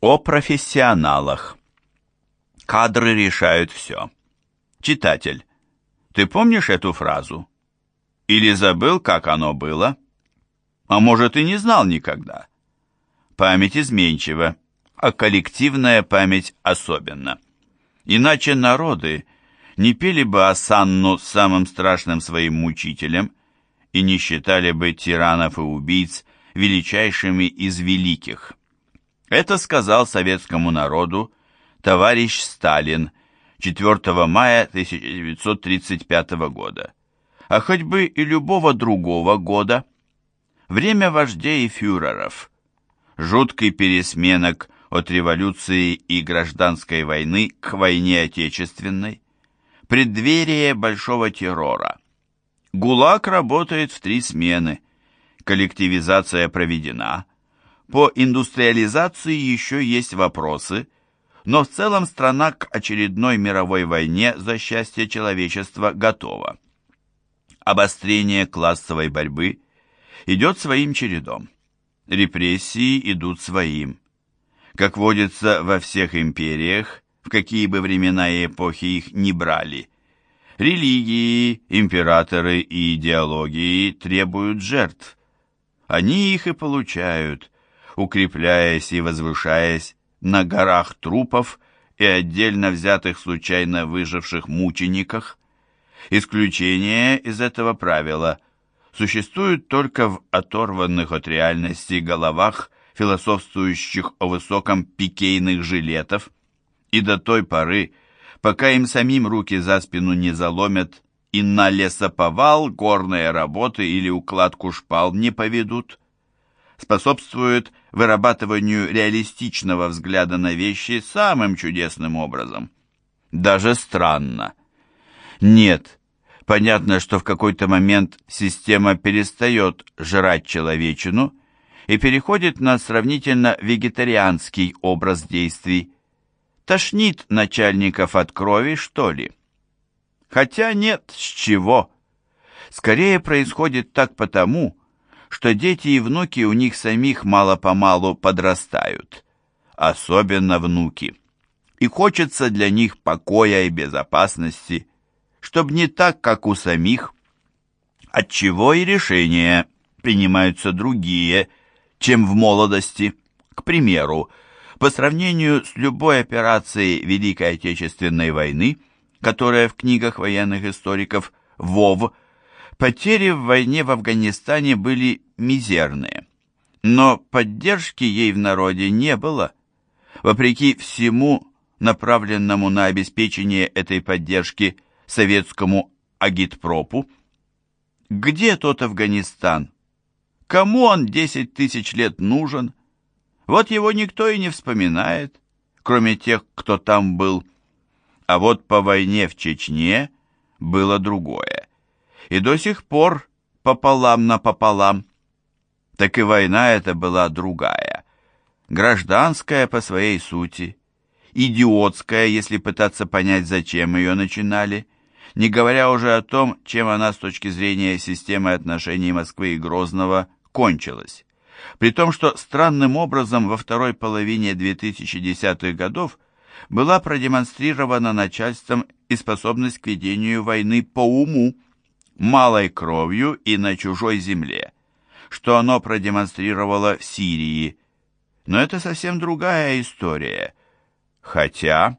О профессионалах. Кадры решают все. Читатель, ты помнишь эту фразу? Или забыл, как оно было? А может, и не знал никогда? Память изменчива, а коллективная память особенно. Иначе народы не пели бы осанну самым страшным своим мучителем и не считали бы тиранов и убийц величайшими из великих. Это сказал советскому народу товарищ Сталин 4 мая 1935 года. А хоть бы и любого другого года. Время вождей и фюреров. Жуткий пересменок от революции и гражданской войны к войне отечественной. Преддверие большого террора. ГУЛАГ работает в 3 смены. Коллективизация проведена. По индустриализации еще есть вопросы, но в целом страна к очередной мировой войне за счастье человечества готова. Обострение классовой борьбы идет своим чередом. Репрессии идут своим. Как водится во всех империях, в какие бы времена и эпохи их не брали, религии, императоры и идеологии требуют жертв. Они их и получают, укрепляясь и возвышаясь на горах трупов и отдельно взятых случайно выживших мучениках. Исключение из этого правила существует только в оторванных от реальности головах философствующих о высоком пикейных жилетов, и до той поры, пока им самим руки за спину не заломят и на лесоповал, горные работы или укладку шпал не поведут, способствует вырабатыванию реалистичного взгляда на вещи самым чудесным образом. Даже странно. Нет, понятно, что в какой-то момент система перестает жрать человечину и переходит на сравнительно вегетарианский образ действий. Тошнит начальников от крови, что ли? Хотя нет, с чего? Скорее происходит так потому, что дети и внуки у них самих мало-помалу подрастают, особенно внуки. И хочется для них покоя и безопасности, чтобы не так, как у самих. Отчего и решения принимаются другие, чем в молодости. К примеру, по сравнению с любой операцией Великой Отечественной войны, которая в книгах военных историков ВОВ, потери в войне в Афганистане были мизерные. Но поддержки ей в народе не было. Вопреки всему направленному на обеспечение этой поддержки советскому агитпропу. Где тот Афганистан? Кому он 10 тысяч лет нужен? Вот его никто и не вспоминает, кроме тех, кто там был. А вот по войне в Чечне было другое. И до сих пор пополам напополам. Так и война эта была другая. Гражданская по своей сути. Идиотская, если пытаться понять, зачем ее начинали. Не говоря уже о том, чем она с точки зрения системы отношений Москвы и Грозного кончилась. При том, что странным образом во второй половине 2010-х годов была продемонстрирована начальством и способность к ведению войны по уму, малой кровью и на чужой земле, что оно продемонстрировало в Сирии. Но это совсем другая история. Хотя,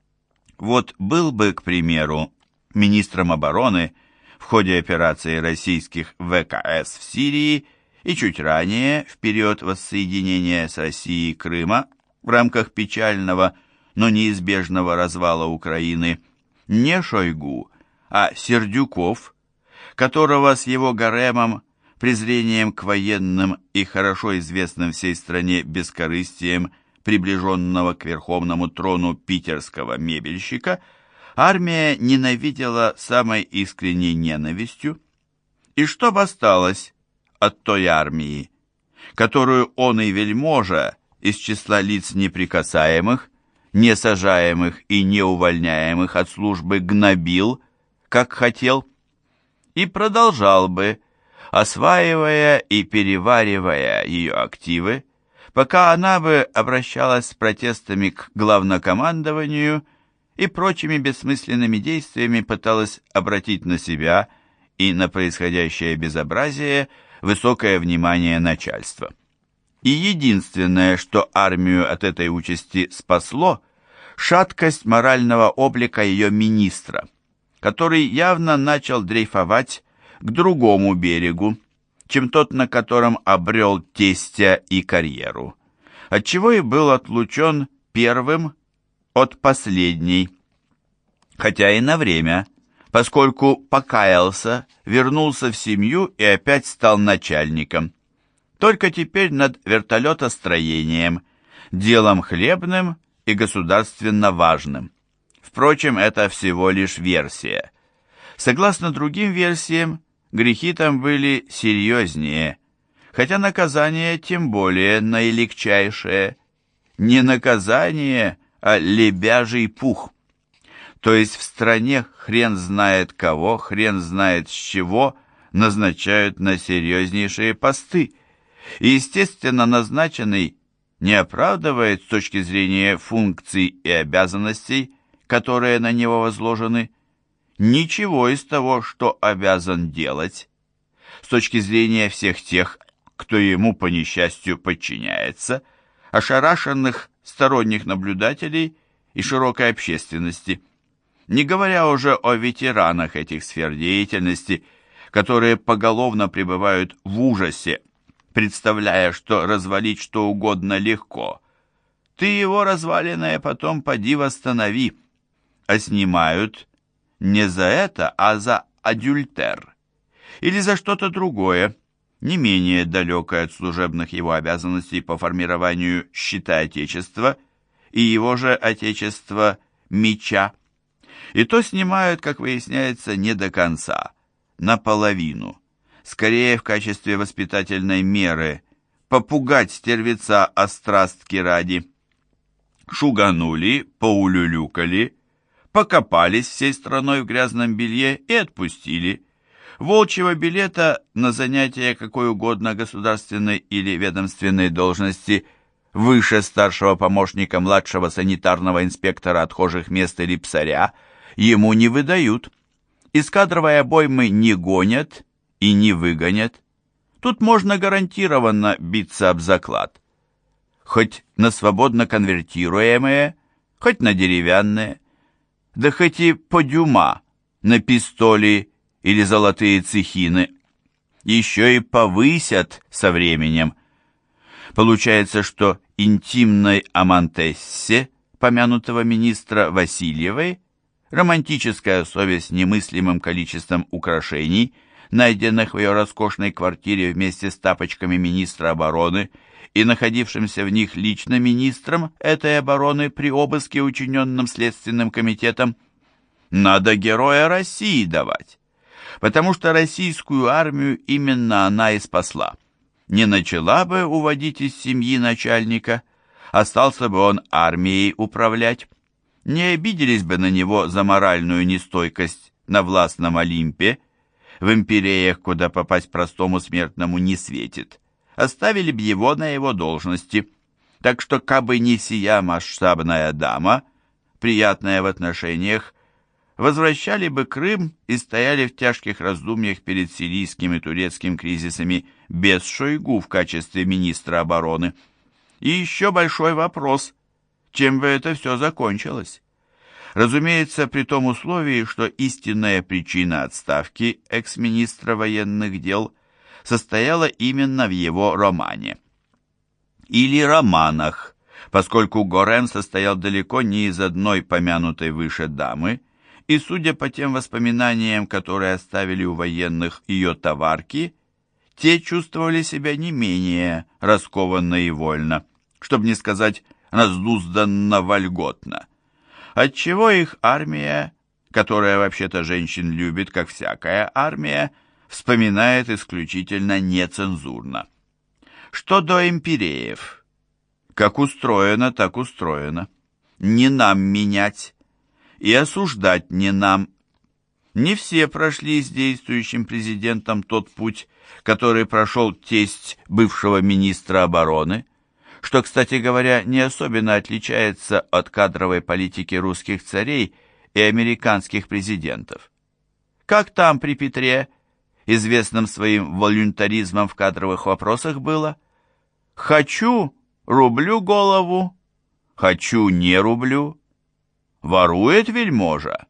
вот был бы, к примеру, министром обороны в ходе операции российских ВКС в Сирии и чуть ранее, в период воссоединения с Россией Крыма в рамках печального, но неизбежного развала Украины, не Шойгу, а Сердюков, которого с его гаремом, презрением к военным и хорошо известным всей стране бескорыстием приближенного к верховному трону питерского мебельщика, армия ненавидела самой искренней ненавистью. И что бы осталось от той армии, которую он и вельможа из числа лиц неприкасаемых, не сажаемых и не увольняемых от службы гнобил, как хотел, и продолжал бы, осваивая и переваривая ее активы, пока она бы обращалась с протестами к главнокомандованию и прочими бессмысленными действиями пыталась обратить на себя и на происходящее безобразие высокое внимание начальства. И единственное, что армию от этой участи спасло, шаткость морального облика ее министра, который явно начал дрейфовать к другому берегу, чем тот, на котором обрел тестя и карьеру, отчего и был отлучен первым от последней, хотя и на время, поскольку покаялся, вернулся в семью и опять стал начальником. Только теперь над вертолетостроением, делом хлебным и государственно важным. Впрочем, это всего лишь версия. Согласно другим версиям, грехи там были серьезнее, хотя наказание тем более наилегчайшее. Не наказание, а лебяжий пух. То есть в стране хрен знает кого, хрен знает с чего назначают на серьезнейшие посты. И, естественно, назначенный не оправдывает с точки зрения функций и обязанностей, которые на него возложены, ничего из того, что обязан делать. С точки зрения всех тех, кто ему по несчастью подчиняется, ошарашенных сторонних наблюдателей и широкой общественности, не говоря уже о ветеранах этих сфер деятельности, которые поголовно пребывают в ужасе, представляя, что развалить что угодно легко. Ты его разваленное потом поди восстанови, а снимают не за это, а за адюльтер или за что-то другое, не менее далекое от служебных его обязанностей по формированию щита Отечества и его же Отечества меча. И то снимают, как выясняется, не до конца, наполовину, скорее в качестве воспитательной меры, попугать стервеца острастки ради. Шуганули, поулюлюкали, покопались всей страной в грязном белье и отпустили. Волчьего билета на занятие какой угодно государственной или ведомственной должности выше старшего помощника младшего санитарного инспектора отхожих мест или псаря ему не выдают. Из кадровой обоймы не гонят и не выгонят. Тут можно гарантированно биться об заклад. Хоть на свободно конвертируемые, хоть на деревянные, да хоть и по дюма, на пистоли или золотые цехины. Еще и повысят со временем. Получается, что интимной амантессе помянутого министра Васильевой романтическая совесть немыслимым количеством украшений, найденных в ее роскошной квартире вместе с тапочками министра обороны и находившимся в них лично министром этой обороны при обыске, учиненном Следственным комитетом, надо Героя России давать, потому что российскую армию именно она и спасла. Не начала бы уводить из семьи начальника, остался бы он армией управлять. Не обиделись бы на него за моральную нестойкость на властном Олимпе, в империях, куда попасть простому смертному не светит, оставили б его на его должности. Так что, кабы не сия масштабная дама, приятная в отношениях, возвращали бы Крым и стояли в тяжких раздумьях перед сирийским и турецким кризисами без Шойгу в качестве министра обороны. И еще большой вопрос, чем бы это все закончилось? Разумеется, при том условии, что истинная причина отставки экс-министра военных дел состояла именно в его романе. Или романах, поскольку Горен состоял далеко не из одной помянутой выше дамы, и, судя по тем воспоминаниям, которые оставили у военных ее товарки, те чувствовали себя не менее раскованно и вольно, чтобы не сказать раздузданно-вольготно, отчего их армия, которая вообще-то женщин любит, как всякая армия, вспоминает исключительно нецензурно. Что до империев, как устроено, так устроено. Не нам менять. И осуждать не нам. Не все прошли с действующим президентом тот путь, который прошел тесть бывшего министра обороны. что, кстати говоря, не особенно отличается от кадровой политики русских царей и американских президентов. Как там при Петре, известным своим волюнтаризмом в кадровых вопросах, было? «Хочу – рублю голову, хочу – не рублю». Ворует вельможа?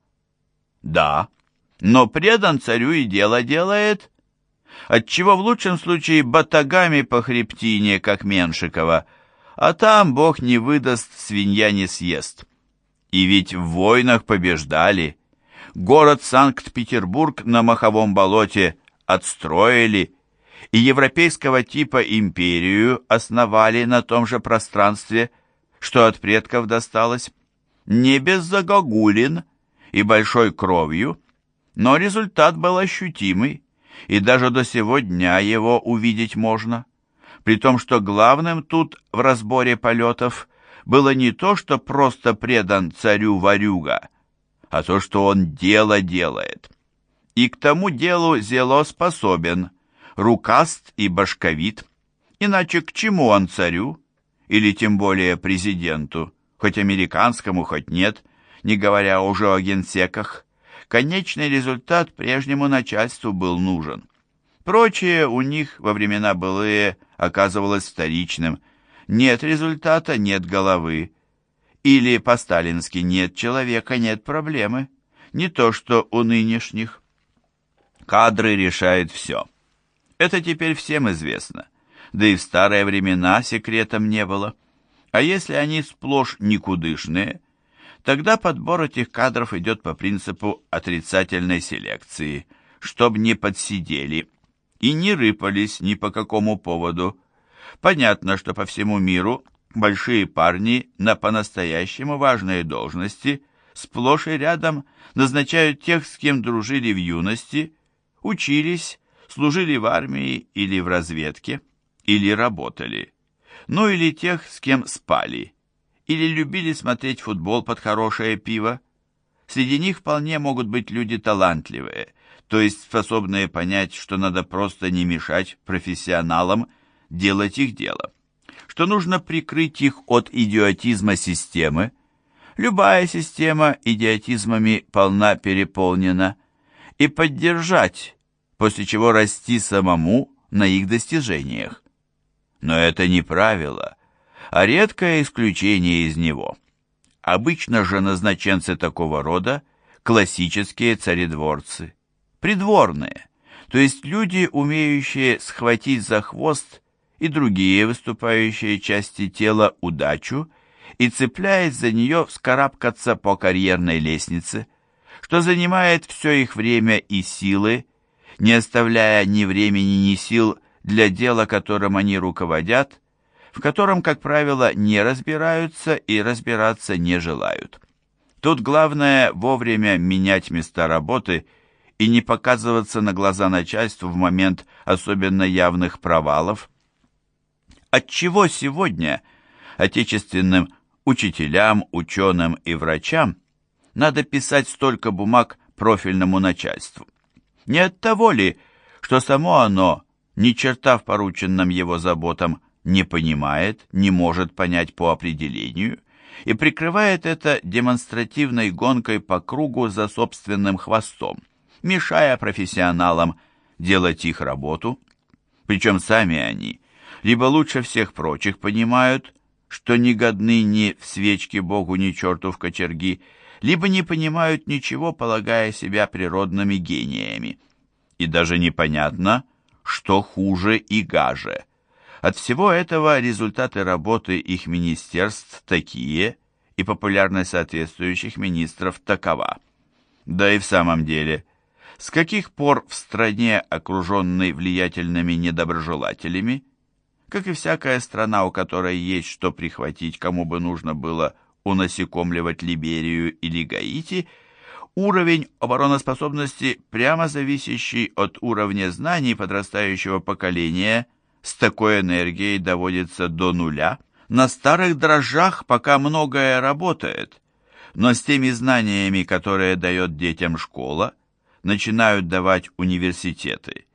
Да, но предан царю и дело делает, отчего в лучшем случае батагами по хребтине, как Меншикова, а там Бог не выдаст, свинья не съест. И ведь в войнах побеждали. Город Санкт-Петербург на Моховом болоте отстроили, и европейского типа империю основали на том же пространстве, что от предков досталось, не без загогулин и большой кровью, но результат был ощутимый, и даже до сего дня его увидеть можно. При том, что главным тут в разборе полетов было не то, что просто предан царю ворюга, а то, что он дело делает. И к тому делу зело способен, рукаст и башковит. Иначе к чему он царю, или тем более президенту, хоть американскому, хоть нет, не говоря уже о генсеках? Конечный результат прежнему начальству был нужен. Прочее у них во времена былые оказывалось вторичным. Нет результата, нет головы. Или по-сталински нет человека, нет проблемы. Не то что у нынешних. Кадры решают все. Это теперь всем известно. Да и в старые времена секретом не было. А если они сплошь никудышные, тогда подбор этих кадров идет по принципу отрицательной селекции, чтоб не подсидели и не рыпались ни по какому поводу. Понятно, что по всему миру большие парни на по-настоящему важные должности сплошь и рядом назначают тех, с кем дружили в юности, учились, служили в армии или в разведке, или работали. Ну или тех, с кем спали, или любили смотреть футбол под хорошее пиво. Среди них вполне могут быть люди талантливые, то есть способные понять, что надо просто не мешать профессионалам делать их дело, что нужно прикрыть их от идиотизма системы. Любая система идиотизмами полна переполнена, и поддержать, после чего расти самому на их достижениях. Но это не правило, а редкое исключение из него. Обычно же назначенцы такого рода – классические царедворцы, придворные, то есть люди, умеющие схватить за хвост и другие выступающие части тела удачу и, цепляясь за нее, вскарабкаться по карьерной лестнице, что занимает все их время и силы, не оставляя ни времени, ни сил для дела, которым они руководят, в котором, как правило, не разбираются и разбираться не желают. Тут главное вовремя менять места работы и не показываться на глаза начальству в момент особенно явных провалов. Отчего сегодня отечественным учителям, ученым и врачам надо писать столько бумаг профильному начальству? Не от того ли, что само оно ни черта в порученном его заботам не понимает, не может понять по определению и прикрывает это демонстративной гонкой по кругу за собственным хвостом, мешая профессионалам делать их работу? Причем сами они либо лучше всех прочих понимают, что не годны ни в свечке Богу, ни черту в кочерги, либо не понимают ничего, полагая себя природными гениями. И даже непонятно, что хуже и гаже. От всего этого результаты работы их министерств такие, и популярность соответствующих министров такова. Да и в самом деле, с каких пор в стране, окруженной влиятельными недоброжелателями, как и всякая страна, у которой есть что прихватить, кому бы нужно было унасекомливать Либерию или Гаити, уровень обороноспособности, прямо зависящий от уровня знаний подрастающего поколения, с такой энергией доводится до нуля. На старых дрожжах пока многое работает, но с теми знаниями, которые дает детям школа, начинают давать университеты,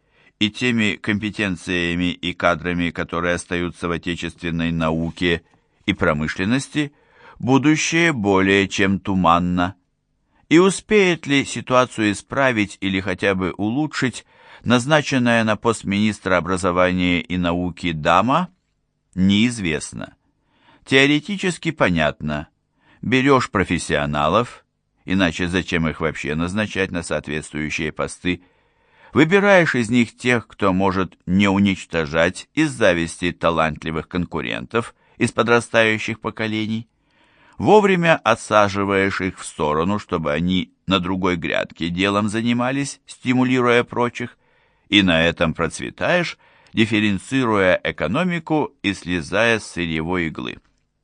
и теми компетенциями и кадрами, которые остаются в отечественной науке и промышленности, будущее более чем туманно. И успеет ли ситуацию исправить или хотя бы улучшить назначенная на пост министра образования и науки дама, неизвестно. Теоретически понятно. Берешь профессионалов, иначе зачем их вообще назначать на соответствующие посты, выбираешь из них тех, кто может не уничтожать из зависти талантливых конкурентов из подрастающих поколений, вовремя отсаживаешь их в сторону, чтобы они на другой грядке делом занимались, стимулируя прочих, и на этом процветаешь, дифференцируя экономику и слезая с сырьевой иглы.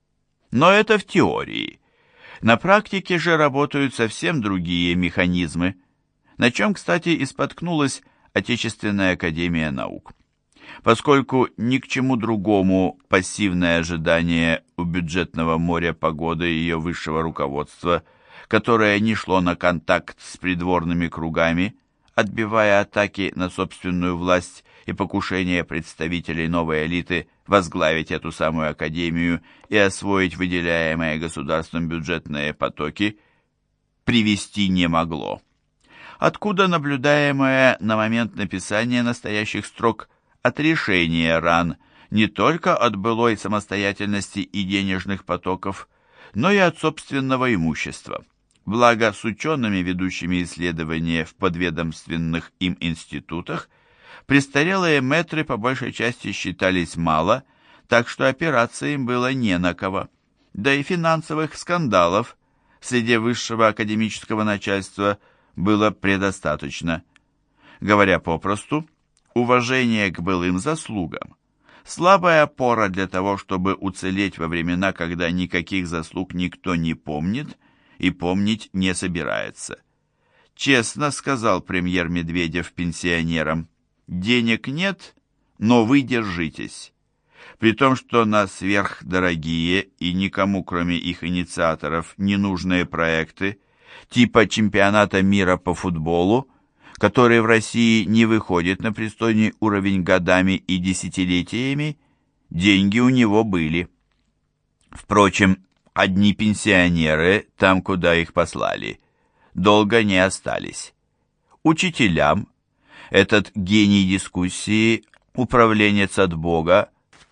Но это в теории. На практике же работают совсем другие механизмы, на чем, кстати, и споткнулась Отечественная академия наук. Поскольку ни к чему другому пассивное ожидание у бюджетного моря погоды ее высшего руководства, которое не шло на контакт с придворными кругами, отбивая атаки на собственную власть и покушение представителей новой элиты возглавить эту самую академию и освоить выделяемые государством бюджетные потоки, привести не могло. Откуда наблюдаемое на момент написания настоящих строк отрешение ран не только от былой самостоятельности и денежных потоков, но и от собственного имущества. Благо, с учеными, ведущими исследования в подведомственных им институтах, престарелые мэтры по большей части считались мало, так что опираться им было не на кого. Да и финансовых скандалов среди высшего академического начальства было предостаточно. Говоря попросту, уважение к былым заслугам – слабая опора для того, чтобы уцелеть во времена, когда никаких заслуг никто не помнит и помнить не собирается. Честно сказал премьер Медведев пенсионерам: денег нет, но вы держитесь. При том, что на сверхдорогие и никому, кроме их инициаторов, ненужные проекты типа чемпионата мира по футболу, который в России не выходит на пристойный уровень годами и десятилетиями, деньги у него были. Впрочем, одни пенсионеры, там, куда их послали, долго не остались. Учителям этот гений дискуссии, управленец от Бога,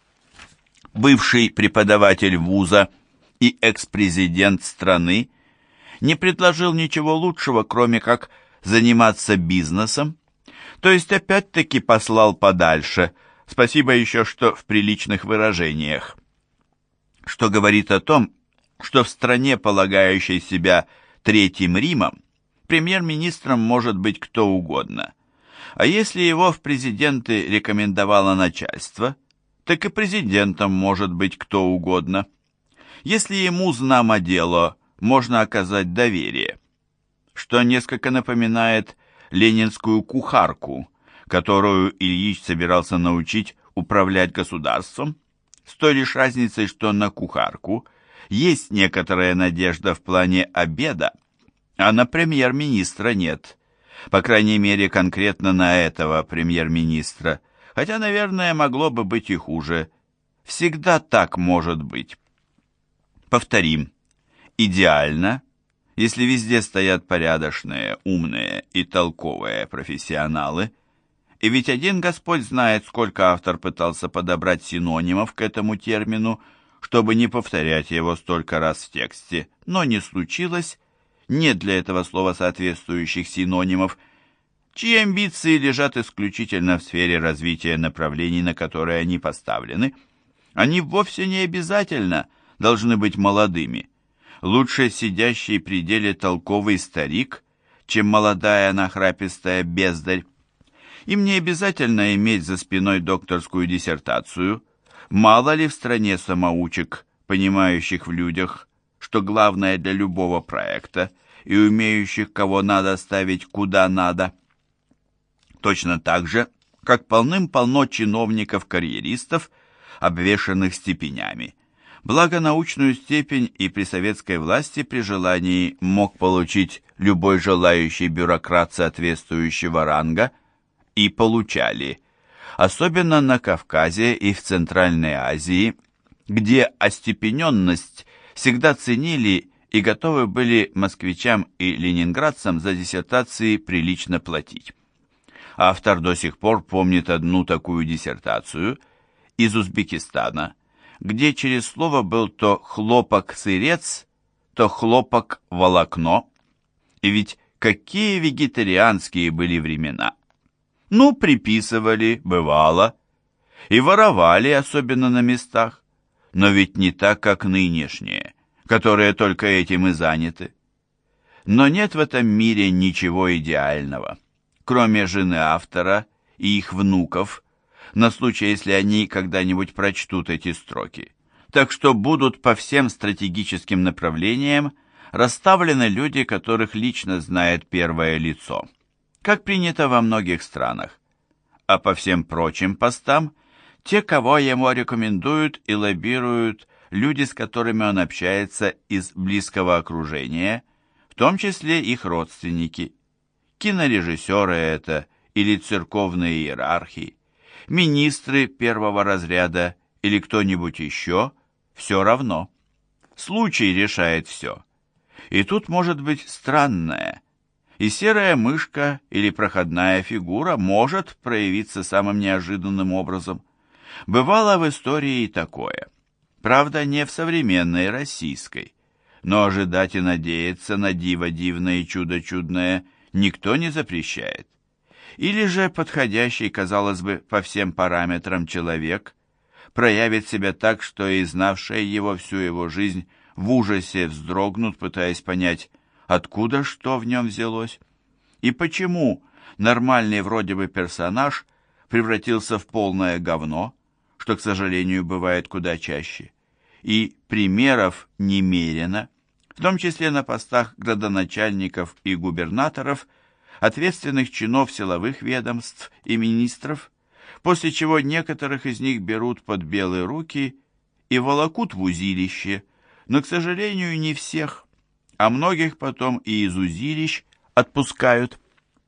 бывший преподаватель вуза и экс-президент страны, не предложил ничего лучшего, кроме как заниматься бизнесом, то есть опять-таки послал подальше, спасибо еще, что в приличных выражениях, что говорит о том, что в стране, полагающей себя Третьим Римом, премьер-министром может быть кто угодно, а если его в президенты рекомендовало начальство, так и президентом может быть кто угодно. Если ему знамо дело, можно оказать доверие, что несколько напоминает ленинскую кухарку, которую Ильич собирался научить управлять государством, с той лишь разницей, что на кухарку есть некоторая надежда в плане обеда, а на премьер-министра нет, по крайней мере конкретно на этого премьер-министра, хотя, наверное, могло бы быть и хуже. Всегда так может быть. Повторим. Идеально, если везде стоят порядочные, умные и толковые профессионалы, и ведь один Господь знает, сколько автор пытался подобрать синонимов к этому термину, чтобы не повторять его столько раз в тексте, но не случилось, нет для этого слова соответствующих синонимов, чьи амбиции лежат исключительно в сфере развития направлений, на которые они поставлены. Они вовсе не обязательно должны быть молодыми. Лучше сидящий при деле толковый старик, чем молодая нахрапистая бездарь. Им не обязательно иметь за спиной докторскую диссертацию. Мало ли в стране самоучек, понимающих в людях, что главное для любого проекта, и умеющих, кого надо ставить куда надо. Точно так же, как полным-полно чиновников-карьеристов, обвешанных степенями. Благо, научную степень и при советской власти при желании мог получить любой желающий бюрократ соответствующего ранга. и получали, особенно на Кавказе и в Центральной Азии, где остепененность всегда ценили и готовы были москвичам и ленинградцам за диссертации прилично платить. Автор до сих пор помнит одну такую диссертацию из Узбекистана, где через слово был то хлопок-сырец, то хлопок-волокно. И ведь какие вегетарианские были времена! Ну, приписывали, бывало, и воровали, особенно на местах, но ведь не так, как нынешние, которые только этим и заняты. Но нет в этом мире ничего идеального, кроме жены автора и их внуков, на случай, если они когда-нибудь прочтут эти строки. Так что будут по всем стратегическим направлениям расставлены люди, которых лично знает первое лицо, как принято во многих странах, а по всем прочим постам те, кого ему рекомендуют и лоббируют люди, с которыми он общается из близкого окружения, в том числе их родственники, кинорежиссеры это или церковные иерархи, министры первого разряда или кто-нибудь еще, все равно. Случай решает все. И тут может быть странное, и серая мышка или проходная фигура может проявиться самым неожиданным образом. Бывало в истории и такое. Правда, не в современной российской, но ожидать и надеяться на диво дивное и чудо чудное никто не запрещает. Или же подходящий, казалось бы, по всем параметрам человек проявит себя так, что и знавшие его всю его жизнь в ужасе вздрогнут, пытаясь понять, откуда что в нем взялось, и почему нормальный вроде бы персонаж превратился в полное говно, что, к сожалению, бывает куда чаще. И примеров немерено, в том числе на постах градоначальников и губернаторов, ответственных чинов силовых ведомств и министров, после чего некоторых из них берут под белые руки и волокут в узилище, но, к сожалению, не всех, а многих потом и из узилищ отпускают.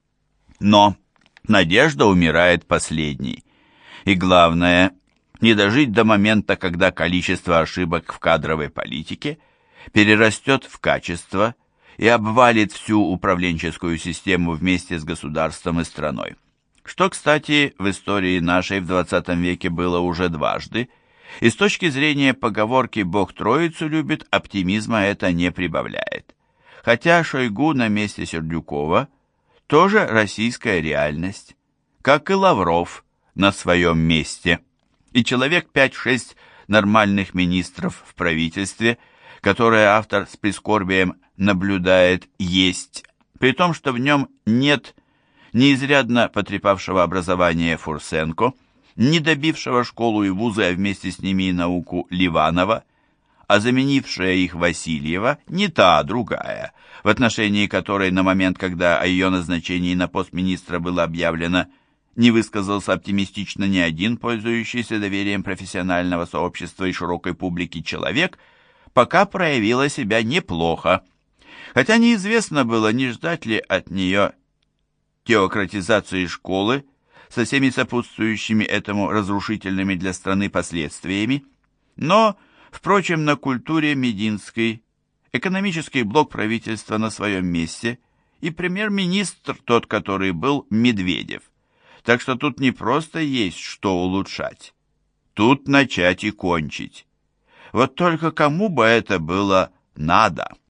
Но надежда умирает последней. И главное, не дожить до момента, когда количество ошибок в кадровой политике перерастет в качество и обвалит всю управленческую систему вместе с государством и страной. Что, кстати, в истории нашей в XX веке было уже дважды, и с точки зрения поговорки «Бог Троицу любит», оптимизма это не прибавляет. Хотя Шойгу на месте Сердюкова тоже российская реальность, как и Лавров на своем месте, и человек 5-6 нормальных министров в правительстве, которые автор с прискорбием наблюдает есть, при том, что в нем нет ни изрядно потрепавшего образование Фурсенко, не добившего школу и вузы, а вместе с ними и науку Ливанова, а заменившая их Васильева не та, а другая, в отношении которой на момент, когда о ее назначении на пост министра было объявлено, не высказался оптимистично ни один пользующийся доверием профессионального сообщества и широкой публики человек, пока проявила себя неплохо, хотя неизвестно было, не ждать ли от нее теократизации школы со всеми сопутствующими этому разрушительными для страны последствиями, но, впрочем, на культуре Мединской экономический блок правительства на своем месте и премьер-министр тот, который был Медведев. Так что тут не просто есть что улучшать, тут начать и кончить. Вот только кому бы это было надо?